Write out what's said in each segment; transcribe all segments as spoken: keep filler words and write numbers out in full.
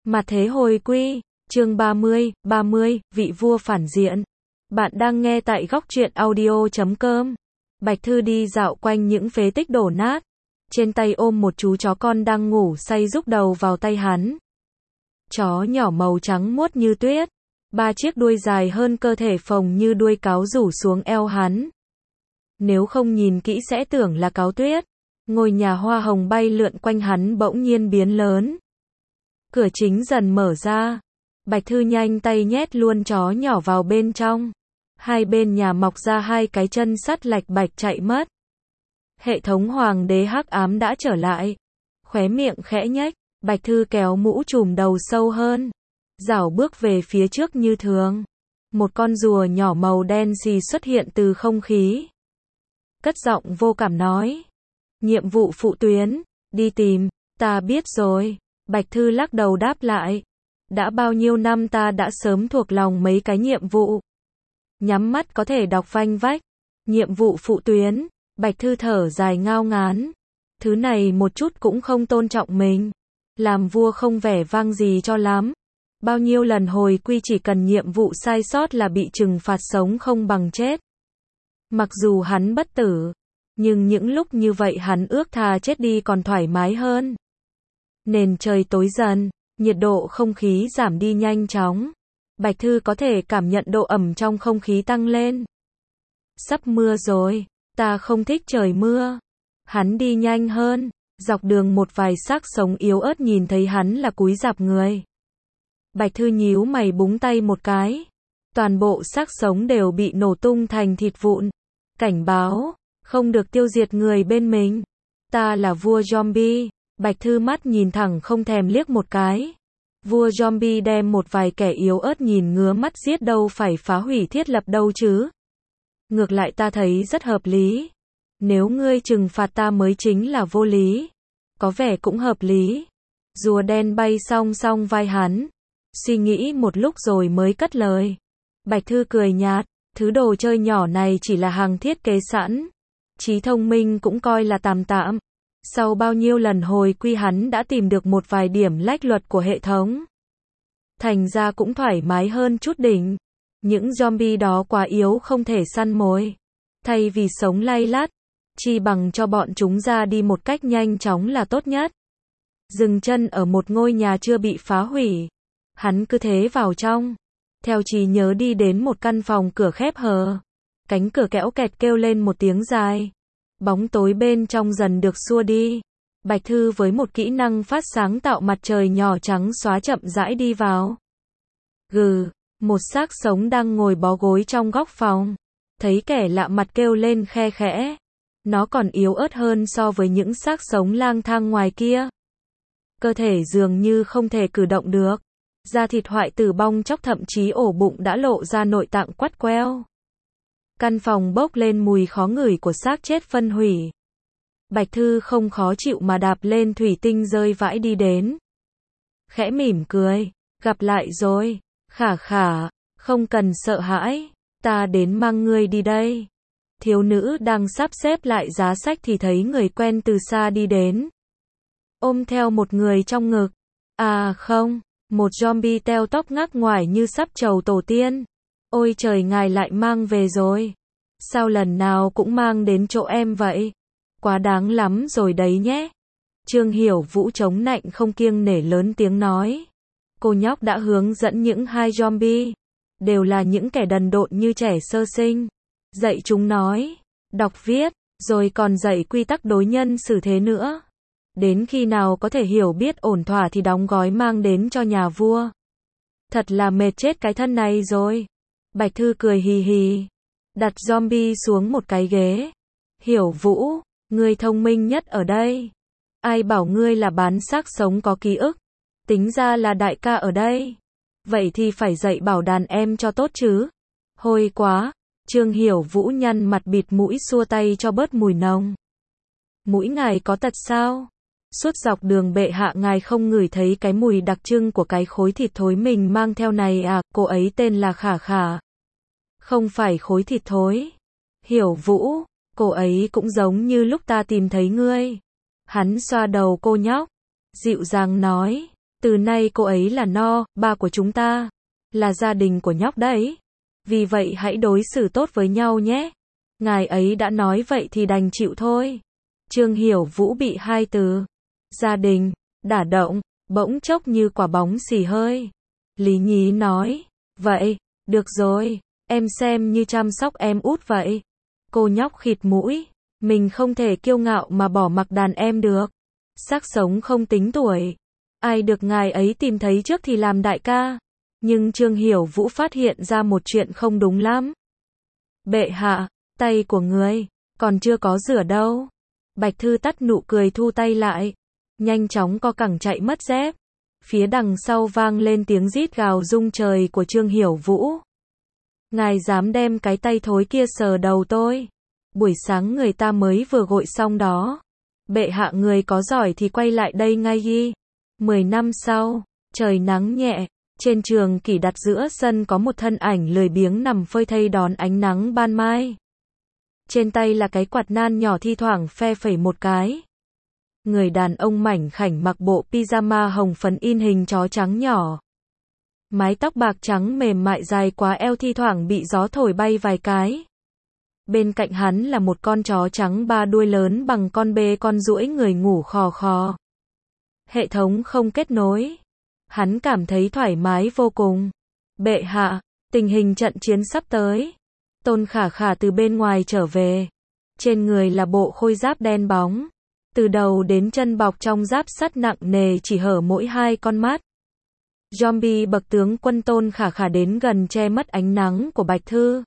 Mặt thế hồi quy, chương ba mươi, ba mươi, vị vua phản diện. Bạn đang nghe tại góc truyện audio chấm com. Bạch Thư đi dạo quanh những phế tích đổ nát. Trên tay ôm một chú chó con đang ngủ say rúc đầu vào tay hắn. Chó nhỏ màu trắng muốt như tuyết. Ba chiếc đuôi dài hơn cơ thể phồng như đuôi cáo rủ xuống eo hắn. Nếu không nhìn kỹ sẽ tưởng là cáo tuyết. Ngôi nhà hoa hồng bay lượn quanh hắn bỗng nhiên biến lớn. Cửa chính dần mở ra. Bạch Thư nhanh tay nhét luôn chó nhỏ vào bên trong. Hai bên nhà mọc ra hai cái chân sắt lạch bạch chạy mất. Hệ thống hoàng đế hắc ám đã trở lại. Khóe miệng khẽ nhếch, Bạch Thư kéo mũ trùm đầu sâu hơn. Rảo bước về phía trước như thường. Một con rùa nhỏ màu đen xì xuất hiện từ không khí. Cất giọng vô cảm nói. Nhiệm vụ phụ tuyến, đi tìm, ta biết rồi. Bạch Thư lắc đầu đáp lại. Đã bao nhiêu năm ta đã sớm thuộc lòng mấy cái nhiệm vụ. Nhắm mắt có thể đọc vanh vách. Nhiệm vụ phụ tuyến, Bạch Thư thở dài ngao ngán. Thứ này một chút cũng không tôn trọng mình. Làm vua không vẻ vang gì cho lắm. Bao nhiêu lần hồi quy chỉ cần nhiệm vụ sai sót là bị trừng phạt sống không bằng chết. Mặc dù hắn bất tử, nhưng những lúc như vậy hắn ước thà chết đi còn thoải mái hơn. Nền trời tối dần, nhiệt độ không khí giảm đi nhanh chóng. Bạch Thư có thể cảm nhận độ ẩm trong không khí tăng lên. Sắp mưa rồi, ta không thích trời mưa. Hắn đi nhanh hơn, dọc đường một vài xác sống yếu ớt nhìn thấy hắn là cúi rạp người. Bạch Thư nhíu mày búng tay một cái. Toàn bộ xác sống đều bị nổ tung thành thịt vụn. Cảnh báo, không được tiêu diệt người bên mình. Ta là vua zombie. Bạch Thư mắt nhìn thẳng không thèm liếc một cái. Vua zombie đem một vài kẻ yếu ớt nhìn ngứa mắt giết đâu phải phá hủy thiết lập đâu chứ. Ngược lại ta thấy rất hợp lý. Nếu ngươi trừng phạt ta mới chính là vô lý. Có vẻ cũng hợp lý. Rùa đen bay song song vai hắn. Suy nghĩ một lúc rồi mới cất lời. Bạch Thư cười nhạt. Thứ đồ chơi nhỏ này chỉ là hàng thiết kế sẵn. Trí thông minh cũng coi là tạm tạm. Sau bao nhiêu lần hồi quy hắn đã tìm được một vài điểm lách luật của hệ thống. Thành ra cũng thoải mái hơn chút đỉnh. Những zombie đó quá yếu không thể săn mồi. Thay vì sống lay lắt, chi bằng cho bọn chúng ra đi một cách nhanh chóng là tốt nhất. Dừng chân ở một ngôi nhà chưa bị phá hủy. Hắn cứ thế vào trong. Theo trí nhớ đi đến một căn phòng cửa khép hờ. Cánh cửa kéo kẹt kêu lên một tiếng dài. Bóng tối bên trong dần được xua đi. Bạch Thư với một kỹ năng phát sáng tạo mặt trời nhỏ trắng xóa chậm rãi đi vào. Gừ, một xác sống đang ngồi bó gối trong góc phòng. Thấy kẻ lạ mặt kêu lên khe khẽ. Nó còn yếu ớt hơn so với những xác sống lang thang ngoài kia. Cơ thể dường như không thể cử động được. Da thịt hoại tử bong chóc thậm chí ổ bụng đã lộ ra nội tạng quắt queo. Căn phòng bốc lên mùi khó ngửi của xác chết phân hủy. Bạch Thư không khó chịu mà đạp lên thủy tinh rơi vãi đi đến. Khẽ mỉm cười. Gặp lại rồi. Khả khả. Không cần sợ hãi. Ta đến mang ngươi đi đây. Thiếu nữ đang sắp xếp lại giá sách thì thấy người quen từ xa đi đến. Ôm theo một người trong ngực. À không. Một zombie teo tóc ngắc ngoải như sắp trầu tổ tiên. Ôi trời, ngài lại mang về rồi. Sao lần nào cũng mang đến chỗ em vậy? Quá đáng lắm rồi đấy nhé. Trương Hiểu Vũ chống nạnh không kiêng nể lớn tiếng nói. Cô nhóc đã hướng dẫn những hai zombie. Đều là những kẻ đần độn như trẻ sơ sinh. Dạy chúng nói, đọc viết, rồi còn dạy quy tắc đối nhân xử thế nữa. Đến khi nào có thể hiểu biết ổn thỏa thì đóng gói mang đến cho nhà vua. Thật là mệt chết cái thân này rồi. Bạch Thư cười hì hì. Đặt zombie xuống một cái ghế. Hiểu Vũ, ngươi thông minh nhất ở đây. Ai bảo ngươi là bán xác sống có ký ức. Tính ra là đại ca ở đây. Vậy thì phải dạy bảo đàn em cho tốt chứ. Hôi quá. Trương Hiểu Vũ nhăn mặt bịt mũi xua tay cho bớt mùi nồng. Mũi ngài có tật sao? Suốt dọc đường bệ hạ ngài không ngửi thấy cái mùi đặc trưng của cái khối thịt thối mình mang theo này à? Cô ấy tên là Khả Khả. Không phải khối thịt thối. Hiểu Vũ, cô ấy cũng giống như lúc ta tìm thấy ngươi. Hắn xoa đầu cô nhóc, dịu dàng nói. Từ nay cô ấy là no, ba của chúng ta. Là gia đình của nhóc đấy. Vì vậy hãy đối xử tốt với nhau nhé. Ngài ấy đã nói vậy thì đành chịu thôi. Trương Hiểu Vũ bị hai từ gia đình đả động, bỗng chốc như quả bóng xì hơi. Lý Nhí nói, vậy, được rồi, em xem như chăm sóc em út vậy. Cô nhóc khịt mũi, mình không thể kiêu ngạo mà bỏ mặc đàn em được. Xác sống không tính tuổi. Ai được ngài ấy tìm thấy trước thì làm đại ca. Nhưng Trương Hiểu Vũ phát hiện ra một chuyện không đúng lắm. Bệ hạ, tay của người, còn chưa có rửa đâu. Bạch Thư tắt nụ cười thu tay lại. Nhanh chóng co cẳng chạy mất dép. Phía đằng sau vang lên tiếng rít gào rung trời của Trương Hiểu Vũ. Ngài dám đem cái tay thối kia sờ đầu tôi. Buổi sáng người ta mới vừa gội xong đó. Bệ hạ người có giỏi thì quay lại đây ngay ghi. Mười năm sau, trời nắng nhẹ. Trên trường kỷ đặt giữa sân có một thân ảnh lười biếng nằm phơi thây đón ánh nắng ban mai. Trên tay là cái quạt nan nhỏ thi thoảng phe phẩy một cái. Người đàn ông mảnh khảnh mặc bộ pyjama hồng phấn in hình chó trắng nhỏ. Mái tóc bạc trắng mềm mại dài quá eo thi thoảng bị gió thổi bay vài cái. Bên cạnh hắn là một con chó trắng ba đuôi lớn bằng con bê con duỗi người ngủ khò khò. Hệ thống không kết nối. Hắn cảm thấy thoải mái vô cùng. Bệ hạ, tình hình trận chiến sắp tới. Tôn Khả Khả từ bên ngoài trở về. Trên người là bộ khôi giáp đen bóng. Từ đầu đến chân bọc trong giáp sắt nặng nề chỉ hở mỗi hai con mắt. Zombie bậc tướng quân Tôn Khả Khả đến gần che mất ánh nắng của Bạch Thư.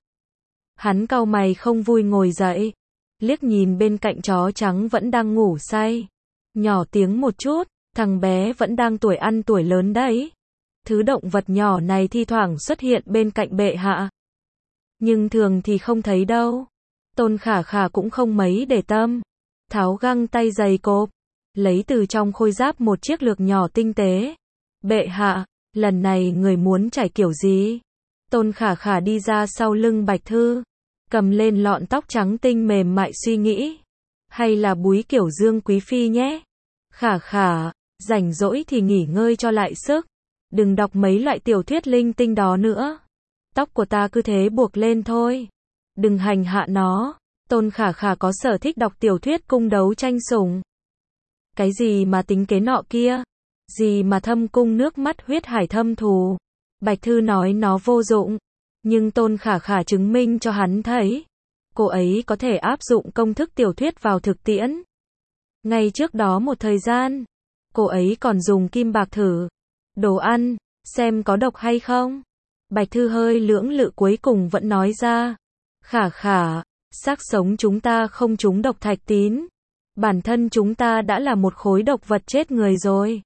Hắn cau mày không vui ngồi dậy. Liếc nhìn bên cạnh chó trắng vẫn đang ngủ say. Nhỏ tiếng một chút. Thằng bé vẫn đang tuổi ăn tuổi lớn đấy. Thứ động vật nhỏ này thi thoảng xuất hiện bên cạnh bệ hạ. Nhưng thường thì không thấy đâu. Tôn Khả Khả cũng không mấy để tâm. Tháo găng tay giày cộp. Lấy từ trong khôi giáp một chiếc lược nhỏ tinh tế. Bệ hạ, lần này người muốn trải kiểu gì? Tôn Khả Khả đi ra sau lưng Bạch Thư. Cầm lên lọn tóc trắng tinh mềm mại suy nghĩ. Hay là búi kiểu Dương Quý Phi nhé? Khả Khả, rảnh rỗi thì nghỉ ngơi cho lại sức. Đừng đọc mấy loại tiểu thuyết linh tinh đó nữa. Tóc của ta cứ thế buộc lên thôi. Đừng hành hạ nó. Tôn Khả Khả có sở thích đọc tiểu thuyết cung đấu tranh sủng. Cái gì mà tính kế nọ kia? Gì mà thâm cung nước mắt huyết hải thâm thù? Bạch Thư nói nó vô dụng. Nhưng Tôn Khả Khả chứng minh cho hắn thấy. Cô ấy có thể áp dụng công thức tiểu thuyết vào thực tiễn. Ngay trước đó một thời gian, cô ấy còn dùng kim bạc thử đồ ăn, xem có độc hay không. Bạch Thư hơi lưỡng lự cuối cùng vẫn nói ra. Khả Khả, xác sống chúng ta không trúng độc thạch tín. Bản thân chúng ta đã là một khối độc vật chết người rồi.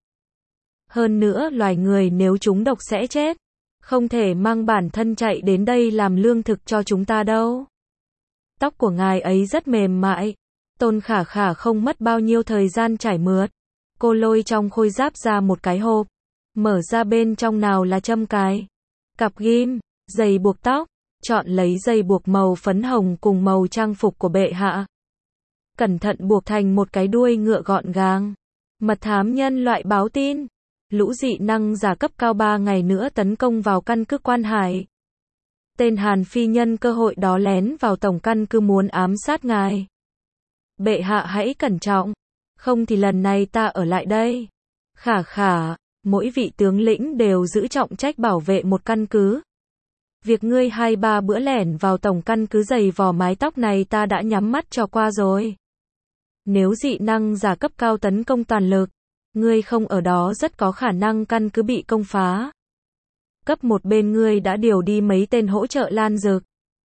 Hơn nữa loài người nếu trúng độc sẽ chết. Không thể mang bản thân chạy đến đây làm lương thực cho chúng ta đâu. Tóc của ngài ấy rất mềm mại. Tôn Khả Khả không mất bao nhiêu thời gian trải mượt. Cô lôi trong khôi giáp ra một cái hộp. Mở ra bên trong nào là châm cài, cặp ghim, giày buộc tóc. Chọn lấy dây buộc màu phấn hồng cùng màu trang phục của bệ hạ. Cẩn thận buộc thành một cái đuôi ngựa gọn gàng. Mật thám nhân loại báo tin. Lũ dị năng giả cấp cao ba ngày nữa tấn công vào căn cứ Quan Hải. Tên Hàn Phi nhân cơ hội đó lén vào tổng căn cứ muốn ám sát ngài. Bệ hạ hãy cẩn trọng. Không thì lần này ta ở lại đây. Khả Khả, mỗi vị tướng lĩnh đều giữ trọng trách bảo vệ một căn cứ. Việc ngươi hai ba bữa lẻn vào tổng căn cứ giày vò mái tóc này ta đã nhắm mắt cho qua rồi. Nếu dị năng giả cấp cao tấn công toàn lực, ngươi không ở đó rất có khả năng căn cứ bị công phá. Cấp một bên ngươi đã điều đi mấy tên hỗ trợ lan dược.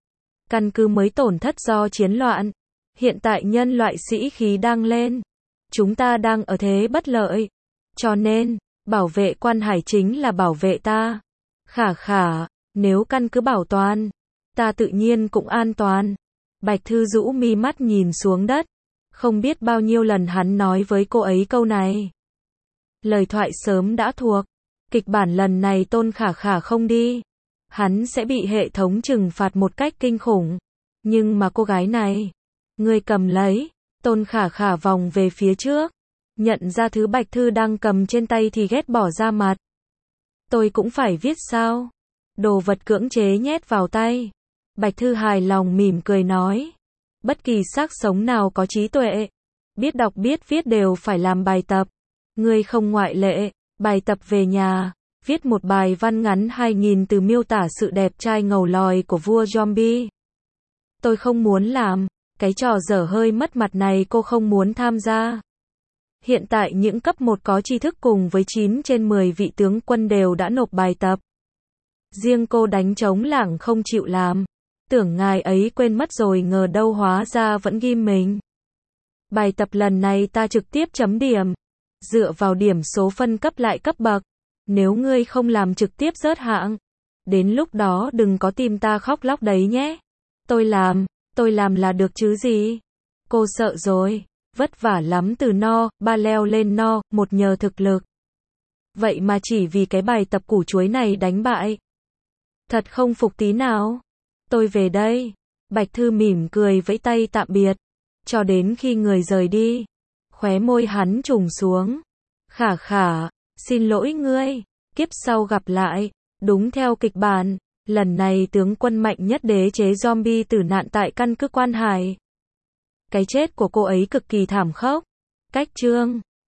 Căn cứ mới tổn thất do chiến loạn. Hiện tại nhân loại sĩ khí đang lên. Chúng ta đang ở thế bất lợi. Cho nên, bảo vệ Quan Hải chính là bảo vệ ta. Khả Khả, nếu căn cứ bảo toàn, ta tự nhiên cũng an toàn. Bạch Thư rũ mi mắt nhìn xuống đất. Không biết bao nhiêu lần hắn nói với cô ấy câu này. Lời thoại sớm đã thuộc. Kịch bản lần này Tôn Khả Khả không đi. Hắn sẽ bị hệ thống trừng phạt một cách kinh khủng. Nhưng mà cô gái này, ngươi cầm lấy. Tôn Khả Khả vòng về phía trước. Nhận ra thứ Bạch Thư đang cầm trên tay thì ghét bỏ ra mặt. Tôi cũng phải viết sao? Đồ vật cưỡng chế nhét vào tay. Bạch Thư hài lòng mỉm cười nói. Bất kỳ xác sống nào có trí tuệ, biết đọc biết viết đều phải làm bài tập. Ngươi không ngoại lệ. Bài tập về nhà, viết một bài văn ngắn hai nghìn từ miêu tả sự đẹp trai ngầu lòi của vua zombie. Tôi không muốn làm. Cái trò dở hơi mất mặt này cô không muốn tham gia. Hiện tại những cấp một có tri thức cùng với chín trên mười vị tướng quân đều đã nộp bài tập. Riêng cô đánh trống lảng không chịu làm. Tưởng ngài ấy quên mất rồi, ngờ đâu hóa ra vẫn ghim mình. Bài tập lần này ta trực tiếp chấm điểm. Dựa vào điểm số phân cấp lại cấp bậc. Nếu ngươi không làm trực tiếp rớt hạng. Đến lúc đó đừng có tìm ta khóc lóc đấy nhé. Tôi làm, tôi làm là được chứ gì. Cô sợ rồi. Vất vả lắm từ no, ba leo lên no, một nhờ thực lực. Vậy mà chỉ vì cái bài tập củ chuối này đánh bại. Thật không phục tí nào. Tôi về đây. Bạch Thư mỉm cười vẫy tay tạm biệt. Cho đến khi người rời đi. Khóe môi hắn trùng xuống. Khả khả, xin lỗi ngươi. Kiếp sau gặp lại. Đúng theo kịch bản. Lần này tướng quân mạnh nhất đế chế zombie tử nạn tại căn cứ Quan Hải. Cái chết của cô ấy cực kỳ thảm khốc. Cách chương